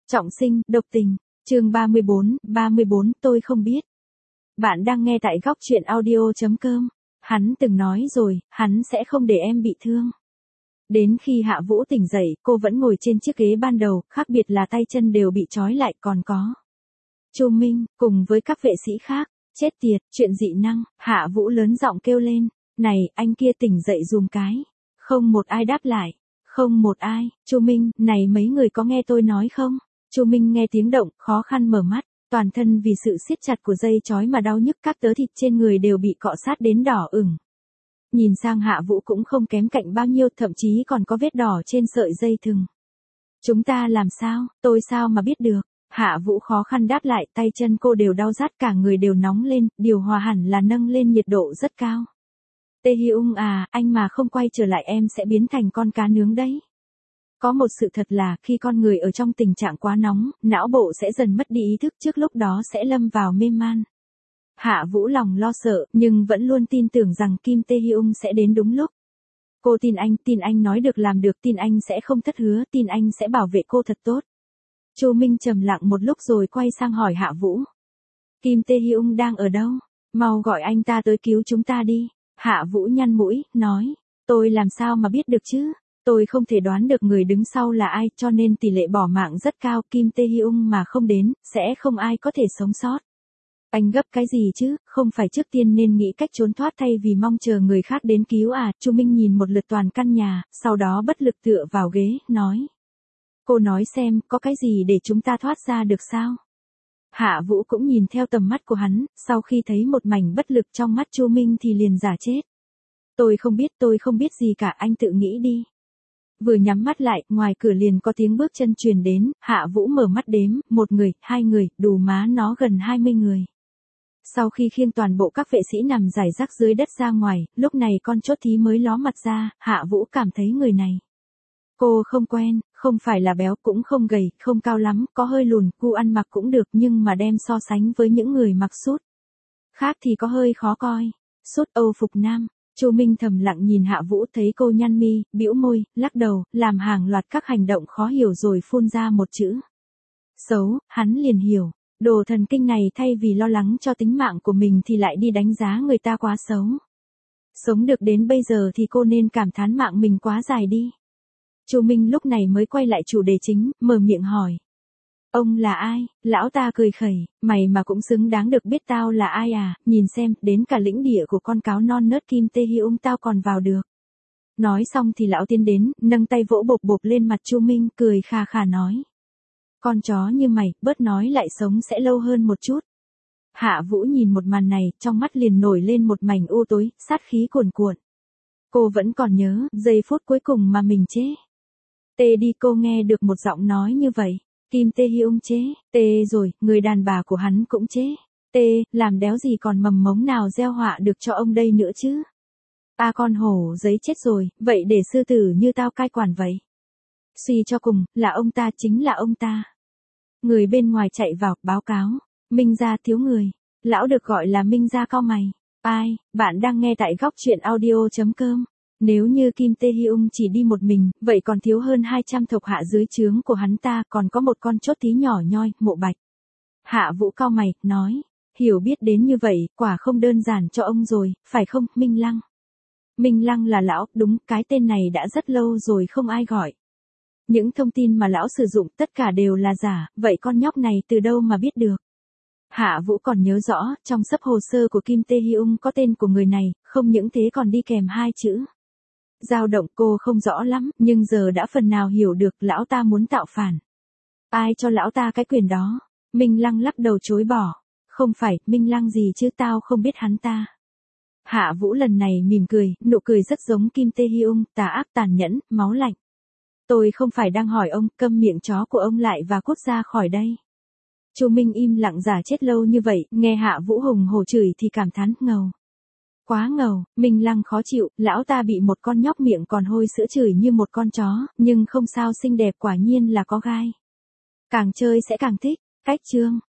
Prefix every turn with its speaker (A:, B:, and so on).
A: Trọng sinh, độc tình, chương 34, tôi không biết. Bạn đang nghe tại góc truyện audio.com. Hắn từng nói rồi, hắn sẽ không để em bị thương. Đến khi Hạ Vũ tỉnh dậy, cô vẫn ngồi trên chiếc ghế ban đầu, khác biệt là tay chân đều bị trói lại, còn có Chu Minh, cùng với các vệ sĩ khác. Chết tiệt, chuyện dị năng, Hạ Vũ lớn giọng kêu lên. Này, anh kia tỉnh dậy dùm cái. Không một ai đáp lại. Không một ai. Chu Minh, này mấy người có nghe tôi nói không? Chu Minh nghe tiếng động, khó khăn mở mắt, toàn thân vì sự siết chặt của dây trói mà đau nhức, các tớ thịt trên người đều bị cọ sát đến đỏ ửng. Nhìn sang Hạ Vũ cũng không kém cạnh bao nhiêu, thậm chí còn có vết đỏ trên sợi dây thừng. Chúng ta làm sao, tôi sao mà biết được? Hạ Vũ khó khăn đáp lại, tay chân cô đều đau rát, cả người đều nóng lên, điều hòa hẳn là nâng lên nhiệt độ rất cao. Tae Hyung à, anh mà không quay trở lại em sẽ biến thành con cá nướng đấy. Có một sự thật là khi con người ở trong tình trạng quá nóng, não bộ sẽ dần mất đi ý thức, trước lúc đó sẽ lâm vào mê man. Hạ Vũ lòng lo sợ, nhưng vẫn luôn tin tưởng rằng Kim Tae Hyung sẽ đến đúng lúc. Cô tin anh nói được làm được, tin anh sẽ không thất hứa, tin anh sẽ bảo vệ cô thật tốt. Chu Minh trầm lặng một lúc rồi quay sang hỏi Hạ Vũ. Kim Tae Hyung đang ở đâu? Mau gọi anh ta tới cứu chúng ta đi. Hạ Vũ nhăn mũi, nói. Tôi làm sao mà biết được chứ? Tôi không thể đoán được người đứng sau là ai, cho nên tỷ lệ bỏ mạng rất cao. Kim Tae Hyung mà không đến, sẽ không ai có thể sống sót. Anh gấp cái gì chứ, không phải trước tiên nên nghĩ cách trốn thoát thay vì mong chờ người khác đến cứu à? Chu Minh nhìn một lượt toàn căn nhà, sau đó bất lực tựa vào ghế, nói. Cô nói xem, có cái gì để chúng ta thoát ra được sao? Hạ Vũ cũng nhìn theo tầm mắt của hắn, sau khi thấy một mảnh bất lực trong mắt Chu Minh thì liền giả chết. Tôi không biết gì cả, anh tự nghĩ đi. Vừa nhắm mắt lại, ngoài cửa liền có tiếng bước chân truyền đến, Hạ Vũ mở mắt đếm, một người, hai người, đủ má nó gần 20 người. Sau khi khiêng toàn bộ các vệ sĩ nằm rải rác dưới đất ra ngoài, lúc này con chốt thí mới ló mặt ra, Hạ Vũ cảm thấy người này. Cô không quen, không phải là béo cũng không gầy, không cao lắm, có hơi lùn, gu ăn mặc cũng được, nhưng mà đem so sánh với những người mặc sút khác thì có hơi khó coi. Sút Âu phục nam. Chu Minh thầm lặng nhìn Hạ Vũ, thấy cô nhăn mi, bĩu môi, lắc đầu, làm hàng loạt các hành động khó hiểu rồi phun ra một chữ. Xấu, hắn liền hiểu. Đồ thần kinh này thay vì lo lắng cho tính mạng của mình thì lại đi đánh giá người ta quá xấu. Sống được đến bây giờ thì cô nên cảm thán mạng mình quá dài đi. Chu Minh lúc này mới quay lại chủ đề chính, mở miệng hỏi. Ông là ai? Lão ta cười khẩy, mày mà cũng xứng đáng được biết tao là ai à, nhìn xem, đến cả lĩnh địa của con cáo non nớt Kim Tae Hyung tao còn vào được. Nói xong thì lão tiến đến, nâng tay vỗ bộp bộp lên mặt Chu Minh, cười khà khà nói. Con chó như mày, bớt nói lại sống sẽ lâu hơn một chút. Hạ Vũ nhìn một màn này, trong mắt liền nổi lên một mảnh u tối, sát khí cuồn cuộn. Cô vẫn còn nhớ, giây phút cuối cùng mà mình chế. Tê đi, cô nghe được một giọng nói như vậy. Kim Tae Hyung chế, tê rồi, người đàn bà của hắn cũng chế. Tê, làm đéo gì còn mầm mống nào gieo họa được cho ông đây nữa chứ. À, con hổ giấy chết rồi, vậy để sư tử như tao cai quản vậy. Suy cho cùng, là ông ta, chính là ông ta. Người bên ngoài chạy vào, báo cáo. Minh gia thiếu người. Lão được gọi là Minh gia cau mày. Ai, bạn đang nghe tại góc truyện audio.com. Nếu như Kim Tae Hyung chỉ đi một mình, vậy còn thiếu hơn 200 thuộc hạ dưới trướng của hắn ta, còn có một con chốt thí nhỏ nhoi, Mộ Bạch. Hạ Vũ cau mày, nói, hiểu biết đến như vậy, quả không đơn giản cho ông rồi, phải không, Minh Lăng? Minh Lăng là lão, đúng, cái tên này đã rất lâu rồi không ai gọi. Những thông tin mà lão sử dụng tất cả đều là giả, vậy con nhóc này từ đâu mà biết được? Hạ Vũ còn nhớ rõ, trong sấp hồ sơ của Kim Tae Hyung có tên của người này, không những thế còn đi kèm hai chữ. Dao động. Cô không rõ lắm, nhưng giờ đã phần nào hiểu được lão ta muốn tạo phản. Ai cho lão ta cái quyền đó? Minh Lăng lắc đầu chối bỏ. Không phải, Minh Lăng gì chứ, tao không biết hắn ta. Hạ Vũ lần này mỉm cười, nụ cười rất giống Kim Tae Hyung, tà ác tàn nhẫn, máu lạnh. Tôi không phải đang hỏi ông, câm miệng chó của ông lại và cút ra khỏi đây. Chu Minh im lặng giả chết lâu như vậy, nghe Hạ Vũ hùng hổ chửi thì cảm thán, ngầu. Quá ngầu. Minh Lăng khó chịu, lão ta bị một con nhóc miệng còn hôi sữa chửi như một con chó, nhưng không sao, xinh đẹp quả nhiên là có gai. Càng chơi sẽ càng thích. Cách chương.